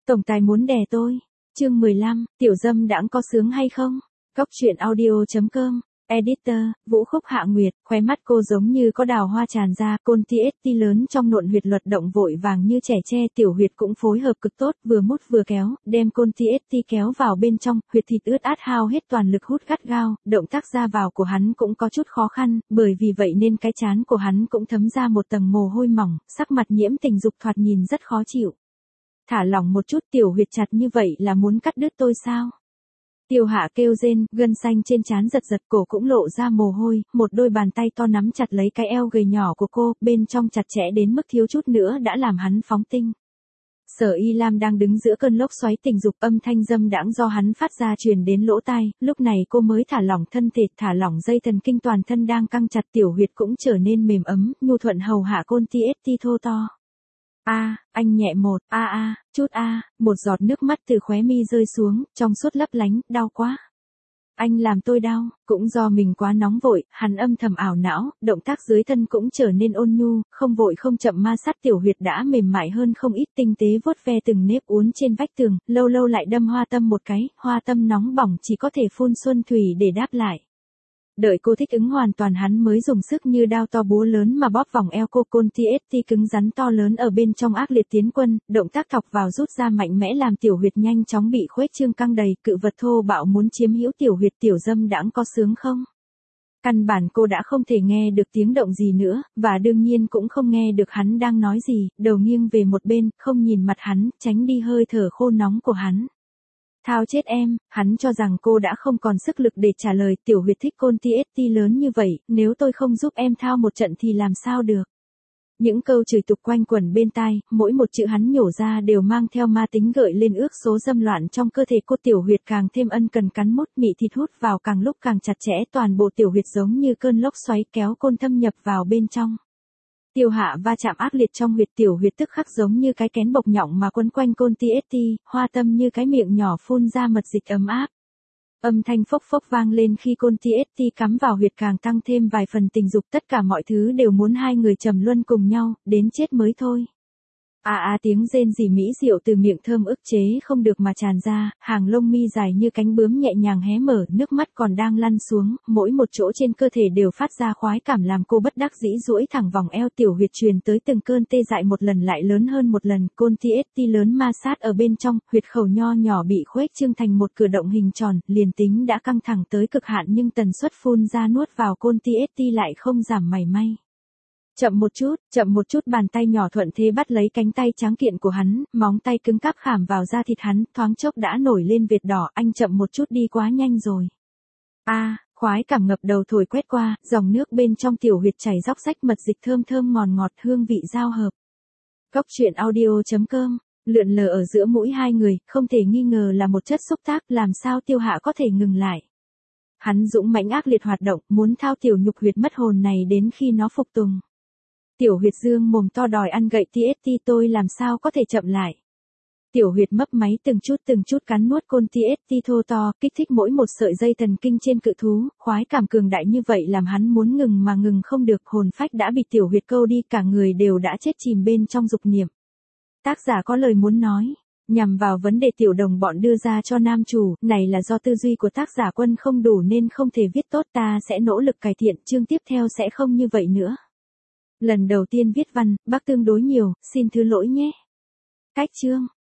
Tổng tài muốn đè tôi. Chương 15, tiểu dâm đãng có sướng hay không? Cóc truyện audio.com. Editor, Vũ Khúc Hạ Nguyệt, khóe mắt cô giống như có đào hoa tràn ra, côn TST lớn trong nộn huyệt luật động vội vàng như trẻ tre, tiểu huyệt cũng phối hợp cực tốt, vừa mút vừa kéo, đem côn TST kéo vào bên trong, huyệt thịt ướt át hao hết toàn lực hút gắt gao, động tác ra vào của hắn cũng có chút khó khăn, bởi vì vậy nên cái trán của hắn cũng thấm ra một tầng mồ hôi mỏng, sắc mặt nhiễm tình dục thoạt nhìn rất khó chịu. Thả lỏng một chút, tiểu huyệt chặt như vậy là muốn cắt đứt tôi sao? Tiêu Hạ kêu rên, gân xanh trên trán giật giật, cổ cũng lộ ra mồ hôi, một đôi bàn tay to nắm chặt lấy cái eo gầy nhỏ của cô, bên trong chặt chẽ đến mức thiếu chút nữa đã làm hắn phóng tinh. Sở Y Lam đang đứng giữa cơn lốc xoáy tình dục, âm thanh dâm đãng do hắn phát ra truyền đến lỗ tai, lúc này cô mới thả lỏng thân thể, thả lỏng dây thần kinh, toàn thân đang căng chặt, tiểu huyệt cũng trở nên mềm ấm, nhu thuận hầu hạ côn TST thô to. Anh nhẹ một, chút một giọt nước mắt từ khóe mi rơi xuống, trong suốt lấp lánh, đau quá. Anh làm tôi đau, cũng do mình quá nóng vội, hắn âm thầm ảo não, động tác dưới thân cũng trở nên ôn nhu, không vội không chậm ma sát, tiểu huyệt đã mềm mại hơn không ít, tinh tế vuốt ve từng nếp uốn trên vách tường, lâu lâu lại đâm hoa tâm một cái, hoa tâm nóng bỏng chỉ có thể phun xuân thủy để đáp lại. Đợi cô thích ứng hoàn toàn hắn mới dùng sức như đao to búa lớn mà bóp vòng eo cô, côn TST cứng rắn to lớn ở bên trong ác liệt tiến quân, động tác thọc vào rút ra mạnh mẽ làm tiểu huyệt nhanh chóng bị khuếch trương căng đầy, cự vật thô bạo muốn chiếm hữu tiểu huyệt, tiểu dâm đãng có sướng không? Căn bản cô đã không thể nghe được tiếng động gì nữa, và đương nhiên cũng không nghe được hắn đang nói gì, đầu nghiêng về một bên, không nhìn mặt hắn, tránh đi hơi thở khô nóng của hắn. Thao chết em, hắn cho rằng cô đã không còn sức lực để trả lời, tiểu huyệt thích côn TST lớn như vậy, nếu tôi không giúp em thao một trận thì làm sao được. Những câu chửi tục quanh quẩn bên tai, mỗi một chữ hắn nhổ ra đều mang theo ma tính gợi lên ước số dâm loạn trong cơ thể cô, tiểu huyệt càng thêm ân cần cắn mút, mị thịt hút vào càng lúc càng chặt chẽ, toàn bộ tiểu huyệt giống như cơn lốc xoáy kéo côn thâm nhập vào bên trong. Tiêu Hạ va chạm ác liệt trong huyệt, tiểu huyệt tức khắc giống như cái kén bộc nhọng mà quấn quanh côn TST, hoa tâm như cái miệng nhỏ phun ra mật dịch ấm áp. Âm thanh phốc phốc vang lên khi côn TST cắm vào huyệt, càng tăng thêm vài phần tình dục, tất cả mọi thứ đều muốn hai người trầm luân cùng nhau, đến chết mới thôi. Tiếng rên rỉ mỹ diệu từ miệng thơm ức chế không được mà tràn ra, hàng lông mi dài như cánh bướm nhẹ nhàng hé mở, nước mắt còn đang lăn xuống, mỗi một chỗ trên cơ thể đều phát ra khoái cảm làm cô bất đắc dĩ duỗi thẳng vòng eo, tiểu huyệt truyền tới từng cơn tê dại một lần lại lớn hơn một lần, côn TST lớn ma sát ở bên trong, huyệt khẩu nho nhỏ bị khuếch trương thành một cử động hình tròn, liền tính đã căng thẳng tới cực hạn nhưng tần suất phun ra nuốt vào côn TST lại không giảm mảy may. Chậm một chút, bàn tay nhỏ thuận thế bắt lấy cánh tay tráng kiện của hắn, móng tay cứng cáp khảm vào da thịt hắn, thoáng chốc đã nổi lên vệt đỏ, anh chậm một chút đi quá nhanh rồi. Khoái cảm ngập đầu thổi quét qua, dòng nước bên trong tiểu huyệt chảy róc rách, mật dịch thơm thơm ngọt ngọt, hương vị giao hợp. Cóc truyện audio.com, lượn lờ ở giữa mũi hai người, không thể nghi ngờ là một chất xúc tác, làm sao Tiêu Hạ có thể ngừng lại. Hắn dũng mãnh ác liệt hoạt động, muốn thao tiểu nhục huyệt mất hồn này đến khi nó phục tùng. Tiểu huyệt dương mồm to đòi ăn gậy TST, tôi làm sao có thể chậm lại. Tiểu huyệt mấp máy từng chút cắn nuốt côn TST thô to, kích thích mỗi một sợi dây thần kinh trên cự thú, khoái cảm cường đại như vậy làm hắn muốn ngừng mà ngừng không được, hồn phách đã bị tiểu huyệt câu đi, cả người đều đã chết chìm bên trong dục niệm. Tác giả có lời muốn nói, nhằm vào vấn đề tiểu đồng bọn đưa ra cho nam chủ, này là do tư duy của tác giả Quân không đủ nên không thể viết tốt, ta sẽ nỗ lực cải thiện, chương tiếp theo sẽ không như vậy nữa. Lần đầu tiên viết văn, bác tương đối nhiều, xin thứ lỗi nhé. Cách chương